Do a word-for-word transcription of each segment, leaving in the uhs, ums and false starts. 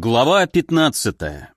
Глава пятнадцатая.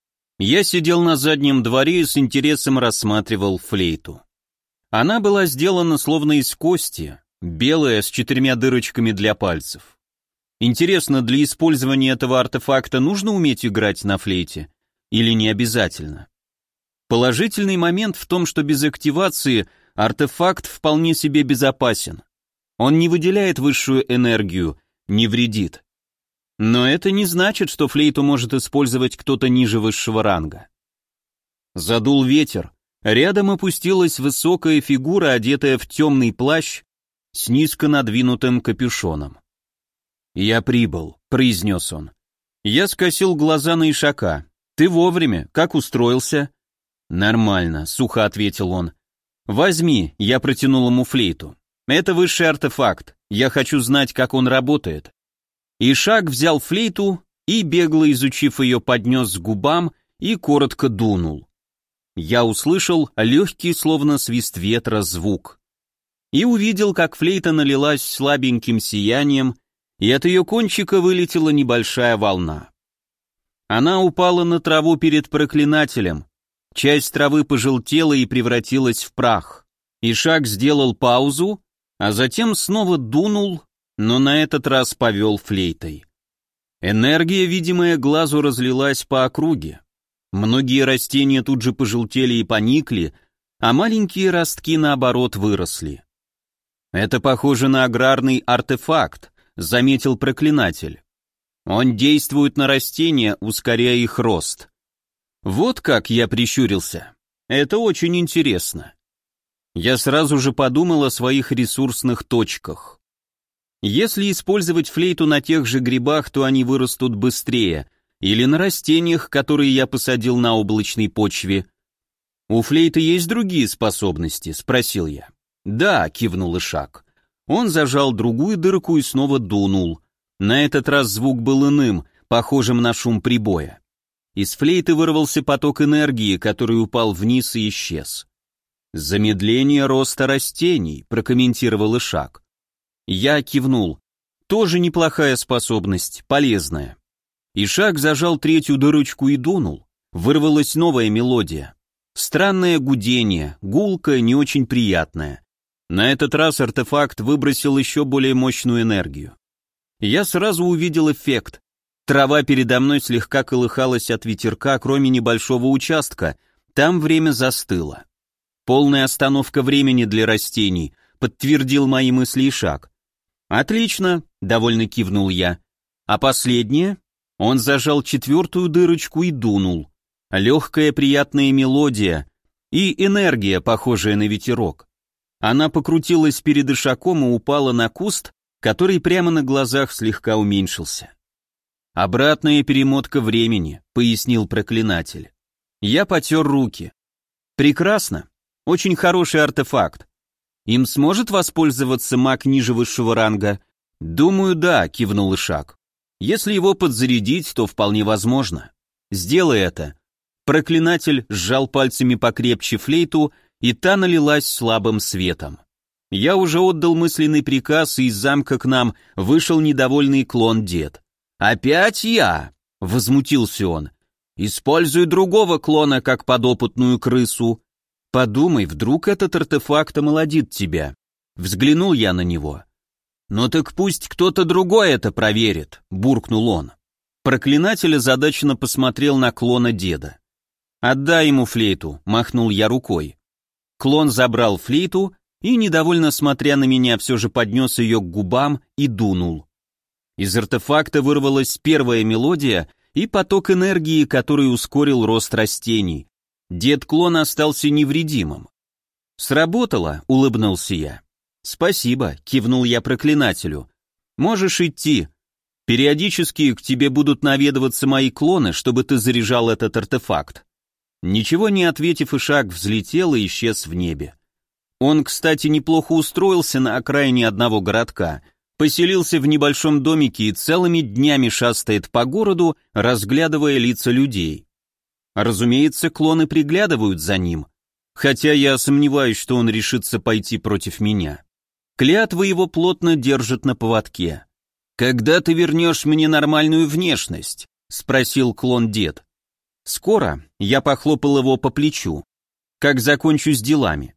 Я сидел на заднем дворе и с интересом рассматривал флейту. Она была сделана словно из кости, белая, с четырьмя дырочками для пальцев. Интересно, для использования этого артефакта нужно уметь играть на флейте? Или не обязательно? Положительный момент в том, что без активации артефакт вполне себе безопасен. Он не выделяет высшую энергию, не вредит. Но это не значит, что флейту может использовать кто-то ниже высшего ранга. Задул ветер. Рядом опустилась высокая фигура, одетая в темный плащ с низко надвинутым капюшоном. «Я прибыл», — произнес он. Я скосил глаза на Ишака. «Ты вовремя. Как устроился?» «Нормально», — сухо ответил он. «Возьми», — я протянул ему флейту. «Это высший артефакт. Я хочу знать, как он работает». Ишак взял флейту и, бегло изучив ее, поднес к губам и коротко дунул. Я услышал легкий, словно свист ветра, звук. И увидел, как флейта налилась слабеньким сиянием, и от ее кончика вылетела небольшая волна. Она упала на траву перед проклинателем. Часть травы пожелтела и превратилась в прах. Ишак сделал паузу, а затем снова дунул, но на этот раз повел флейтой. Энергия, видимая глазу, разлилась по округе. Многие растения тут же пожелтели и поникли, а маленькие ростки, наоборот, выросли. «Это похоже на аграрный артефакт», — заметил проклинатель. «Он действует на растения, ускоряя их рост». Вот как я прищурился. Это очень интересно. Я сразу же подумал о своих ресурсных точках. Если использовать флейту на тех же грибах, то они вырастут быстрее, или на растениях, которые я посадил на облачной почве. «У флейты есть другие способности?» — спросил я. «Да», — кивнул Ишак. Он зажал другую дырку и снова дунул. На этот раз звук был иным, похожим на шум прибоя. Из флейты вырвался поток энергии, который упал вниз и исчез. «Замедление роста растений», — прокомментировал Ишак. Я кивнул. Тоже неплохая способность, полезная. Ишак зажал третью дырочку и дунул. Вырвалась новая мелодия. Странное гудение, гулкое, не очень приятное. На этот раз артефакт выбросил еще более мощную энергию. Я сразу увидел эффект. Трава передо мной слегка колыхалась от ветерка, кроме небольшого участка. Там время застыло. Полная остановка времени для растений, подтвердил мои мысли Ишак. «Отлично», — довольно кивнул я. «А последнее?» Он зажал четвертую дырочку и дунул. Легкая приятная мелодия и энергия, похожая на ветерок. Она покрутилась перед Ишаком и упала на куст, который прямо на глазах слегка уменьшился. «Обратная перемотка времени», — пояснил проклинатель. Я потер руки. «Прекрасно. Очень хороший артефакт. Им сможет воспользоваться маг ниже высшего ранга?» «Думаю, да», — кивнул Ишак. «Если его подзарядить, то вполне возможно. Сделай это». Проклинатель сжал пальцами покрепче флейту, и та налилась слабым светом. Я уже отдал мысленный приказ, и из замка к нам вышел недовольный клон-дед. «Опять я?» — возмутился он. «Используй другого клона, как подопытную крысу». «Подумай, вдруг этот артефакт омолодит тебя». Взглянул я на него. «Ну так пусть кто-то другой это проверит», — буркнул он. Проклинатель озадаченно посмотрел на клона деда. «Отдай ему флейту», — махнул я рукой. Клон забрал флейту и, недовольно смотря на меня, все же поднес ее к губам и дунул. Из артефакта вырвалась первая мелодия и поток энергии, который ускорил рост растений. Дед-клон остался невредимым. «Сработало», — улыбнулся я. «Спасибо», — кивнул я проклинателю. «Можешь идти. Периодически к тебе будут наведываться мои клоны, чтобы ты заряжал этот артефакт». Ничего не ответив, Ишак взлетел и исчез в небе. Он, кстати, неплохо устроился на окраине одного городка, поселился в небольшом домике и целыми днями шастает по городу, разглядывая лица людей. Разумеется, клоны приглядывают за ним, хотя я сомневаюсь, что он решится пойти против меня. Клятва его плотно держит на поводке. «Когда ты вернешь мне нормальную внешность?» — спросил клон-дед. «Скоро», — я похлопал его по плечу. «Как закончу с делами».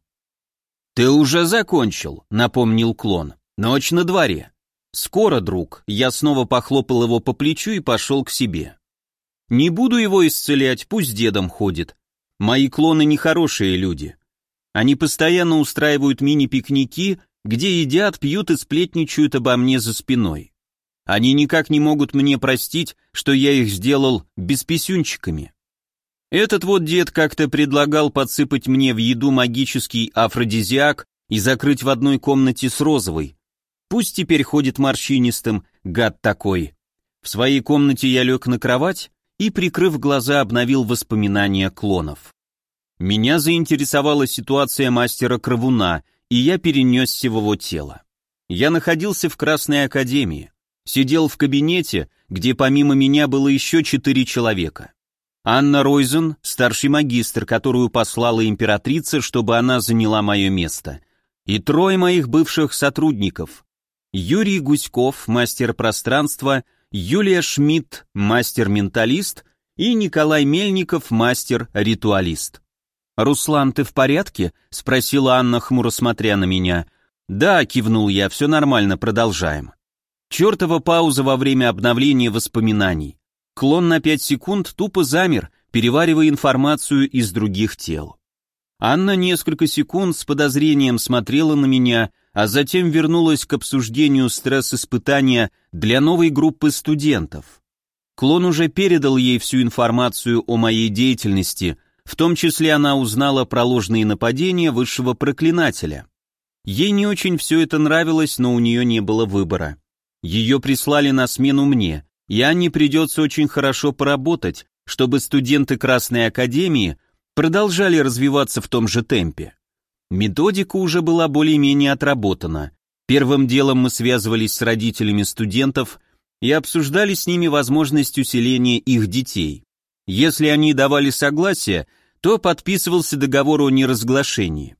«Ты уже закончил», — напомнил клон. «Ночь на дворе». «Скоро, друг», — я снова похлопал его по плечу и пошел к себе. «Не буду его исцелять, пусть дедом ходит. Мои клоны нехорошие люди. Они постоянно устраивают мини-пикники, где едят, пьют и сплетничают обо мне за спиной. Они никак не могут мне простить, что я их сделал бесписюнчиками. Этот вот дед как-то предлагал подсыпать мне в еду магический афродизиак и закрыть в одной комнате с розовой. Пусть теперь ходит морщинистым, гад такой. В своей комнате я лег на кровать и, прикрыв глаза, обновил воспоминания клонов. Меня заинтересовала ситуация мастера Кровуна, и я перенесся в его тело. Я находился в Красной Академии, сидел в кабинете, где помимо меня было еще четыре человека. Анна Ройзен, старший магистр, которую послала императрица, чтобы она заняла мое место, и трое моих бывших сотрудников. Юрий Гуськов, мастер пространства, Юлия Шмидт, мастер-менталист, и Николай Мельников, мастер-ритуалист. «Руслан, ты в порядке?» — спросила Анна, хмуро смотря на меня. «Да», — кивнул я, — «все нормально, продолжаем». Чертова пауза во время обновления воспоминаний. Клон на пять секунд тупо замер, переваривая информацию из других тел. Анна несколько секунд с подозрением смотрела на меня, а затем вернулась к обсуждению стресс-испытания для новой группы студентов. Клон уже передал ей всю информацию о моей деятельности, в том числе она узнала про ложные нападения высшего проклинателя. Ей не очень все это нравилось, но у нее не было выбора. Ее прислали на смену мне, и Анне придется очень хорошо поработать, чтобы студенты Красной Академии продолжали развиваться в том же темпе. Методика уже была более-менее отработана. Первым делом мы связывались с родителями студентов и обсуждали с ними возможность усиления их детей. Если они давали согласие, то подписывался договор о неразглашении.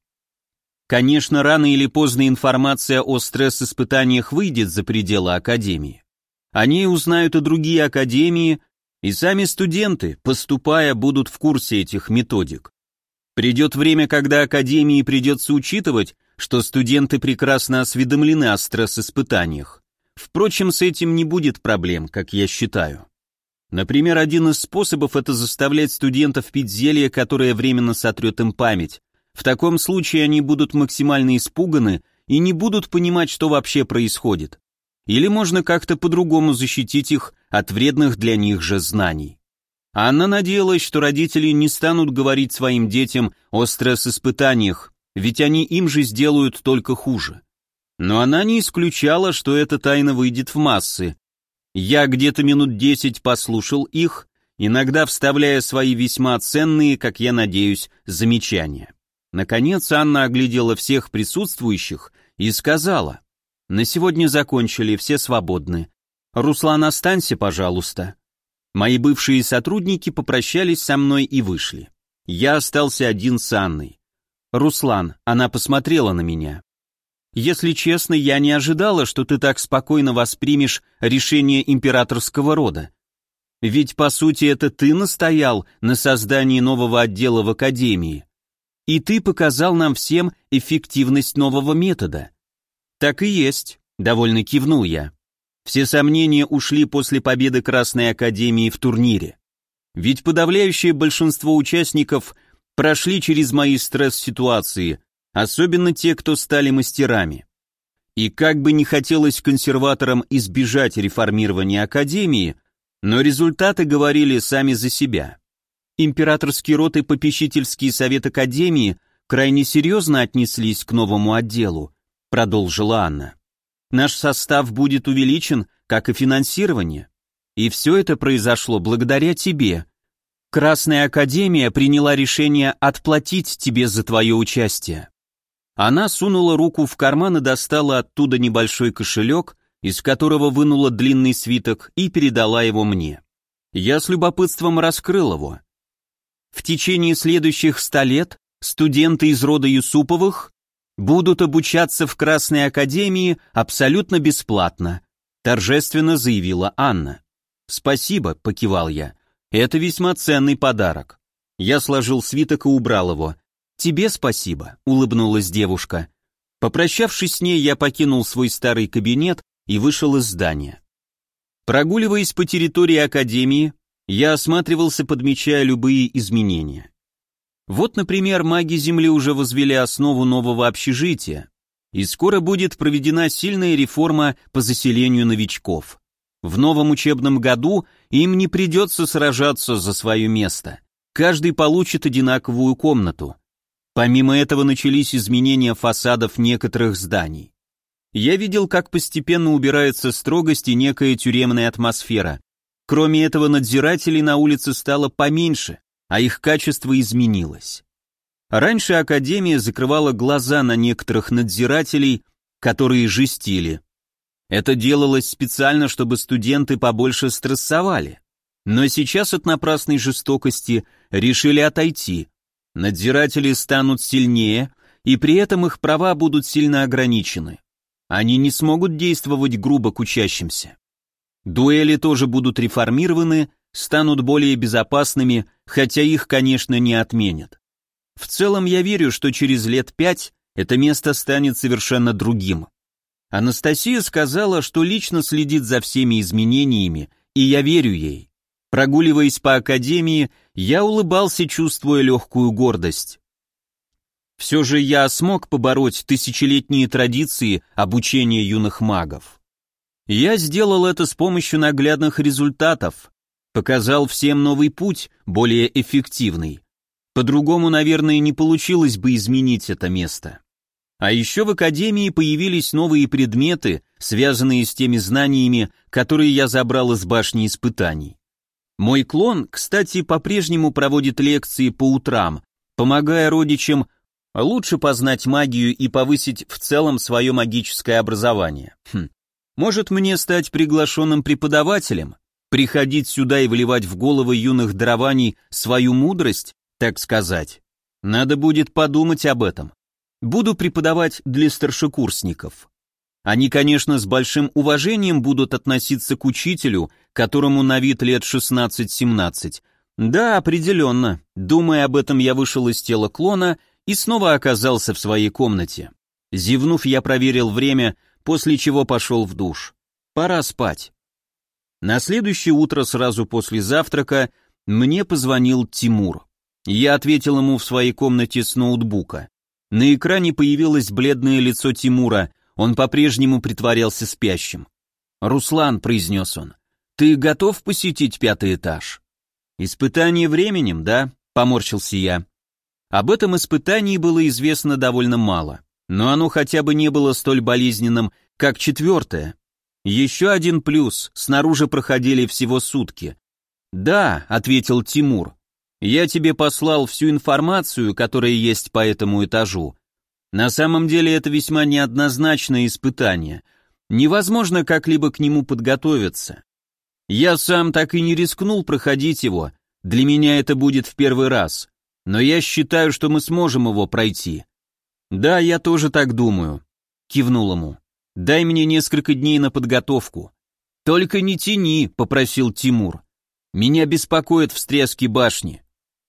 Конечно, рано или поздно информация о стресс-испытаниях выйдет за пределы Академии. О ней узнают и другие академии, и сами студенты, поступая, будут в курсе этих методик. Придет время, когда Академии придется учитывать, что студенты прекрасно осведомлены о стресс-испытаниях. Впрочем, с этим не будет проблем, как я считаю. Например, один из способов — это заставлять студентов пить зелье, которое временно сотрет им память. В таком случае они будут максимально испуганы и не будут понимать, что вообще происходит. Или можно как-то по-другому защитить их от вредных для них же знаний. Анна надеялась, что родители не станут говорить своим детям о стресс-испытаниях, ведь они им же сделают только хуже. Но она не исключала, что эта тайна выйдет в массы. Я где-то минут десять послушал их, иногда вставляя свои весьма ценные, как я надеюсь, замечания. Наконец Анна оглядела всех присутствующих и сказала: «На сегодня закончили, все свободны. Руслан, останься, пожалуйста». Мои бывшие сотрудники попрощались со мной и вышли. Я остался один с Анной. «Руслан», она посмотрела на меня. «Если честно, я не ожидала, что ты так спокойно воспримешь решение императорского рода. Ведь, по сути, это ты настоял на создании нового отдела в Академии. И ты показал нам всем эффективность нового метода». «Так и есть», — довольно кивнул я. Все сомнения ушли после победы Красной Академии в турнире. Ведь подавляющее большинство участников прошли через мои стресс-ситуации, особенно те, кто стали мастерами. И как бы не хотелось консерваторам избежать реформирования Академии, но результаты говорили сами за себя. Императорский род и попечительский совет Академии крайне серьезно отнеслись к новому отделу, продолжила Анна. Наш состав будет увеличен, как и финансирование. И все это произошло благодаря тебе. Красная Академия приняла решение отплатить тебе за твое участие. Она сунула руку в карман и достала оттуда небольшой кошелек, из которого вынула длинный свиток и передала его мне. Я с любопытством раскрыл его. В течение следующих ста лет студенты из рода Юсуповых будут обучаться в Красной Академии абсолютно бесплатно, торжественно заявила Анна. «Спасибо», — покивал я. «Это весьма ценный подарок». Я сложил свиток и убрал его. «Тебе спасибо», — улыбнулась девушка. Попрощавшись с ней, я покинул свой старый кабинет и вышел из здания. Прогуливаясь по территории Академии, я осматривался, подмечая любые изменения. Вот, например, маги Земли уже возвели основу нового общежития, и скоро будет проведена сильная реформа по заселению новичков. В новом учебном году им не придется сражаться за свое место. Каждый получит одинаковую комнату. Помимо этого начались изменения фасадов некоторых зданий. Я видел, как постепенно убирается строгость и некая тюремная атмосфера. Кроме этого, надзирателей на улице стало поменьше, а их качество изменилось. Раньше Академия закрывала глаза на некоторых надзирателей, которые жестили. Это делалось специально, чтобы студенты побольше стрессовали. Но сейчас от напрасной жестокости решили отойти. Надзиратели станут сильнее, и при этом их права будут сильно ограничены. Они не смогут действовать грубо к учащимся. Дуэли тоже будут реформированы, станут более безопасными, хотя их, конечно, не отменят. В целом я верю, что через лет пять это место станет совершенно другим. Анастасия сказала, что лично следит за всеми изменениями, и я верю ей. Прогуливаясь по Академии, я улыбался, чувствуя легкую гордость. Все же я смог побороть тысячелетние традиции обучения юных магов. Я сделал это с помощью наглядных результатов, показал всем новый путь, более эффективный. По-другому, наверное, не получилось бы изменить это место. А еще в Академии появились новые предметы, связанные с теми знаниями, которые я забрал из башни испытаний. Мой клон, кстати, по-прежнему проводит лекции по утрам, помогая родичам лучше познать магию и повысить в целом свое магическое образование. Хм. Может мне стать приглашенным преподавателем? Приходить сюда и вливать в головы юных дарований свою мудрость, так сказать? Надо будет подумать об этом. Буду преподавать для старшекурсников. Они, конечно, с большим уважением будут относиться к учителю, которому на вид лет шестнадцать-семнадцать. Да, определенно. Думая об этом, я вышел из тела клона и снова оказался в своей комнате. Зевнув, я проверил время, после чего пошел в душ. Пора спать. На следующее утро, сразу после завтрака, мне позвонил Тимур. Я ответил ему в своей комнате с ноутбука. На экране появилось бледное лицо Тимура, он по-прежнему притворялся спящим. «Руслан», — произнес он, — «ты готов посетить пятый этаж?» «Испытание временем, да?» — поморщился я. Об этом испытании было известно довольно мало, но оно хотя бы не было столь болезненным, как четвертое. Еще один плюс, снаружи проходили всего сутки. «Да», — ответил Тимур, — «я тебе послал всю информацию, которая есть по этому этажу. На самом деле это весьма неоднозначное испытание. Невозможно как-либо к нему подготовиться. Я сам так и не рискнул проходить его, для меня это будет в первый раз, но я считаю, что мы сможем его пройти». «Да, я тоже так думаю», — кивнул ему. «Дай мне несколько дней на подготовку». «Только не тяни», — попросил Тимур. «Меня беспокоят встряски башни».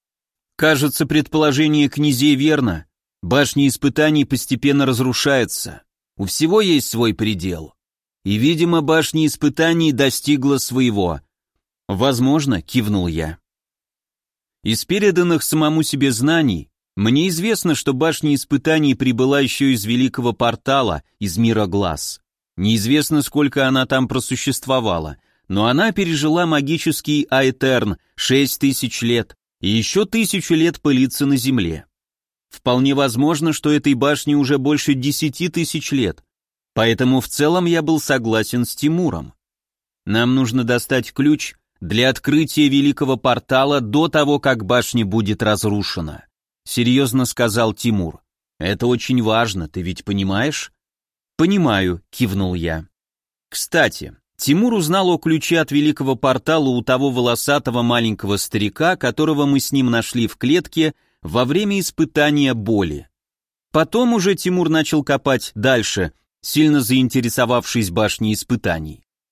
Кажется, предположение князей верно. Башня испытаний постепенно разрушается. У всего есть свой предел. И, видимо, башня испытаний достигла своего. «Возможно», — кивнул я. Из переданных самому себе знаний, мне известно, что башня испытаний прибыла еще из Великого Портала, из мира глаз. Неизвестно, сколько она там просуществовала, но она пережила магический Аэтерн, шесть тысяч лет, и еще тысячу лет пылиться на земле. Вполне возможно, что этой башне уже больше десяти тысяч лет, поэтому в целом я был согласен с Тимуром. Нам нужно достать ключ для открытия Великого Портала до того, как башня будет разрушена, серьезно сказал Тимур. Это очень важно, ты ведь понимаешь? Понимаю, кивнул я. Кстати, Тимур узнал о ключе от Великого Портала у того волосатого маленького старика, которого мы с ним нашли в клетке во время испытания боли. Потом уже Тимур начал копать дальше, сильно заинтересовавшись башней испытаний.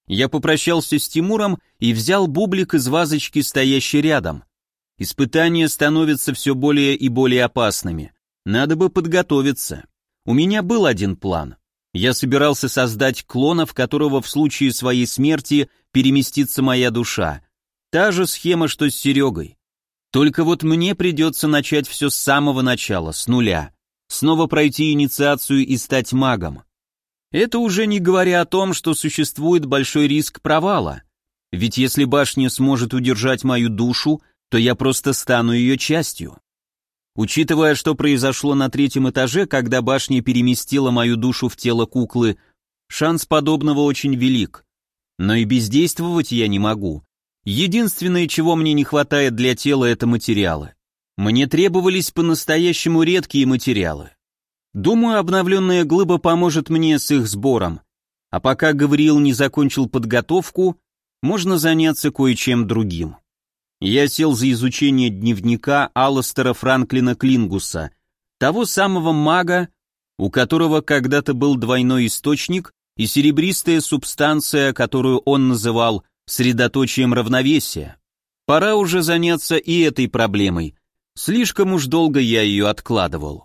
Я попрощался с Тимуром и взял бублик из вазочки, стоящей рядом. Испытания становятся все более и более опасными. Надо бы подготовиться. У меня был один план. Я собирался создать клона, в которого в случае своей смерти переместится моя душа. Та же схема, что с Серегой. Только вот мне придется начать все с самого начала, с нуля. Снова пройти инициацию и стать магом. Это уже не говоря о том, что существует большой риск провала. Ведь если башня сможет удержать мою душу, то я просто стану ее частью. Учитывая, что произошло на третьем этаже, когда башня переместила мою душу в тело куклы, шанс подобного очень велик. Но и бездействовать я не могу. Единственное, чего мне не хватает для тела, это материалы. Мне требовались по-настоящему редкие материалы. Думаю, обновленная глыба поможет мне с их сбором. А пока Гавриил не закончил подготовку, можно заняться кое-чем другим. Я сел за изучение дневника Алластера Франклина Клингуса, того самого мага, у которого когда-то был двойной источник и серебристая субстанция, которую он называл средоточием равновесия. Пора уже заняться и этой проблемой. Слишком уж долго я ее откладывал.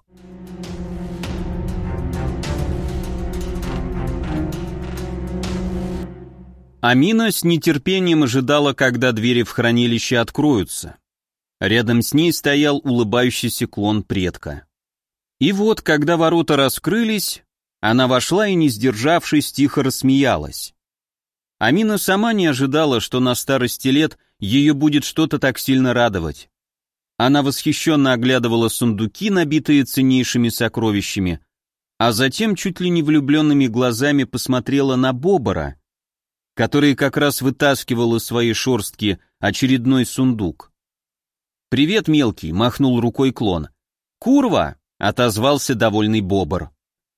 Амина с нетерпением ожидала, когда двери в хранилище откроются. Рядом с ней стоял улыбающийся клон предка. И вот, когда ворота раскрылись, она вошла и, не сдержавшись, тихо рассмеялась. Амина сама не ожидала, что на старости лет ее будет что-то так сильно радовать. Она восхищенно оглядывала сундуки, набитые ценнейшими сокровищами, а затем чуть ли не влюбленными глазами посмотрела на Бобора, который как раз вытаскивал из своей шорстки очередной сундук. «Привет, мелкий», — махнул рукой клон. «Курва», — отозвался довольный Бобр.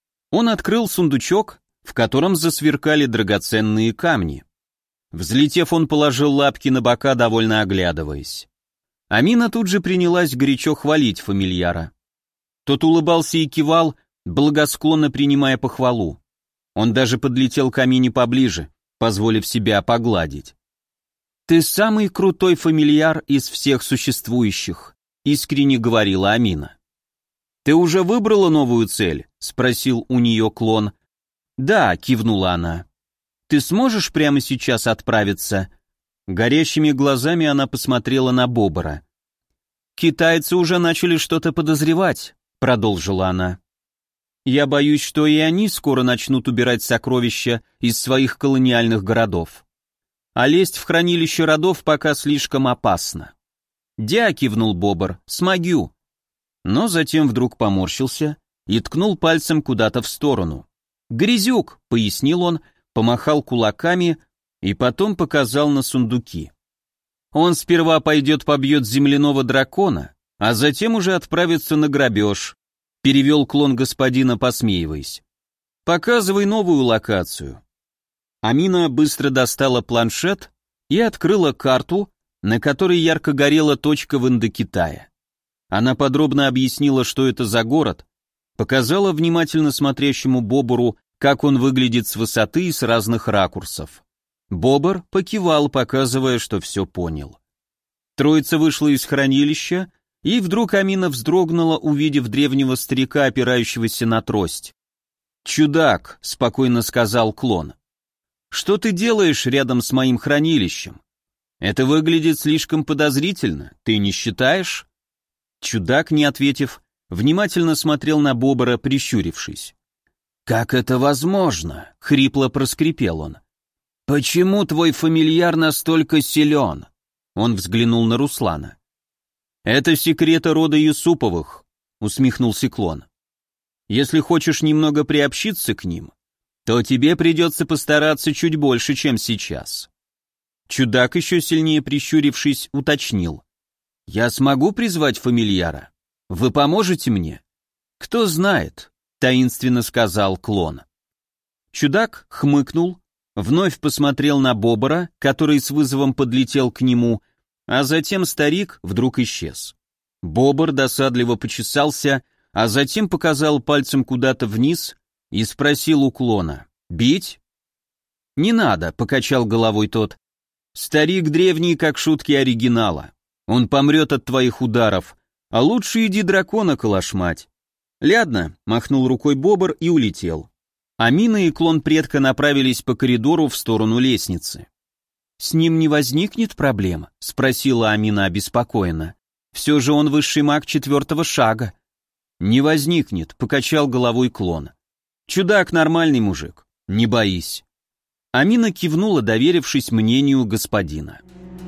Он открыл сундучок, в котором засверкали драгоценные камни. Взлетев, он положил лапки на бока, довольно оглядываясь. Амина тут же принялась горячо хвалить фамильяра. Тот улыбался и кивал, благосклонно принимая похвалу. Он даже подлетел к Амине поближе, позволив себя погладить. «Ты самый крутой фамильяр из всех существующих», — искренне говорила Амина. «Ты уже выбрала новую цель?» — спросил у нее клон. «Да», — кивнула она. «Ты сможешь прямо сейчас отправиться?» Горящими глазами она посмотрела на Бобора. «Китайцы уже начали что-то подозревать», — продолжила она. «Я боюсь, что и они скоро начнут убирать сокровища из своих колониальных городов. А лезть в хранилище родов пока слишком опасно». «Дя», — кивнул Бобр, — «смогю». Но затем вдруг поморщился и ткнул пальцем куда-то в сторону. «Грязюк», — пояснил он, помахал кулаками и потом показал на сундуки. «Он сперва пойдет побьет земляного дракона, а затем уже отправится на грабеж», — перевел клон господина, посмеиваясь. «Показывай новую локацию». Амина быстро достала планшет и открыла карту, на которой ярко горела точка в Индокитае. Она подробно объяснила, что это за город, показала внимательно смотрящему Бобору, как он выглядит с высоты и с разных ракурсов. Бобор покивал, показывая, что все понял. Троица вышла из хранилища, и вдруг Амина вздрогнула, увидев древнего старика, опирающегося на трость. «Чудак», — спокойно сказал клон, — «что ты делаешь рядом с моим хранилищем? Это выглядит слишком подозрительно, ты не считаешь?» Чудак, не ответив, внимательно смотрел на Бобора, прищурившись. «Как это возможно?» — хрипло проскрипел он. «Почему твой фамильяр настолько силен?» Он взглянул на Руслана. «Это секреты рода Юсуповых», — усмехнулся клон. «Если хочешь немного приобщиться к ним, то тебе придется постараться чуть больше, чем сейчас». Чудак, еще сильнее прищурившись, уточнил. «Я смогу призвать фамильяра? Вы поможете мне?» «Кто знает», — таинственно сказал клон. Чудак хмыкнул, вновь посмотрел на Бобора, который с вызовом подлетел к нему, а затем старик вдруг исчез. Бобор досадливо почесался, а затем показал пальцем куда-то вниз и спросил у клона: «Бить?» «Не надо», — покачал головой тот. «Старик древний, как шутки оригинала. Он помрет от твоих ударов, а лучше иди дракона колошмать». «Ладно», — махнул рукой Бобр и улетел. Амина и клон предка направились по коридору в сторону лестницы. «С ним не возникнет проблем?» — спросила Амина обеспокоенно. «Все же он высший маг четвертого шага». «Не возникнет», — покачал головой клон. «Чудак нормальный мужик, не боись». Амина кивнула, доверившись мнению господина.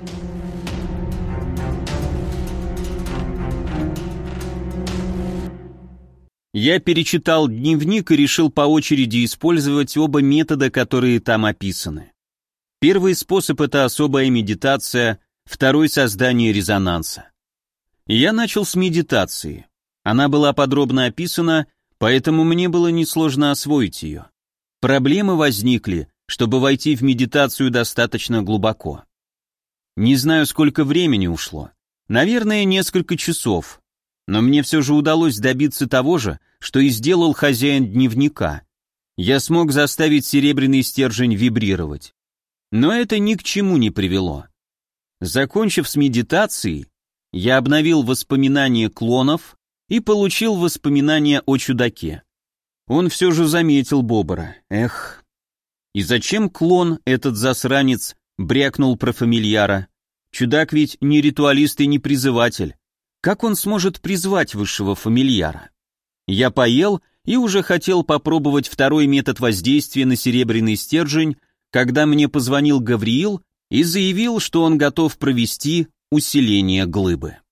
Я перечитал дневник и решил по очереди использовать оба метода, которые там описаны. Первый способ — это особая медитация, второй — создание резонанса. Я начал с медитации. Она была подробно описана, поэтому мне было несложно освоить ее. Проблемы возникли, чтобы войти в медитацию достаточно глубоко. Не знаю, сколько времени ушло. Наверное, несколько часов. Но мне все же удалось добиться того же, что и сделал хозяин дневника. Я смог заставить серебряный стержень вибрировать. Но это ни к чему не привело. Закончив с медитацией, я обновил воспоминания клонов и получил воспоминания о чудаке. Он все же заметил Бобра. Эх. И зачем клон, этот засранец, брякнул про фамильяра? Чудак ведь не ритуалист и не призыватель. Как он сможет призвать высшего фамильяра? Я поел и уже хотел попробовать второй метод воздействия на серебряный стержень, когда мне позвонил Гавриил и заявил, что он готов провести усиление глыбы.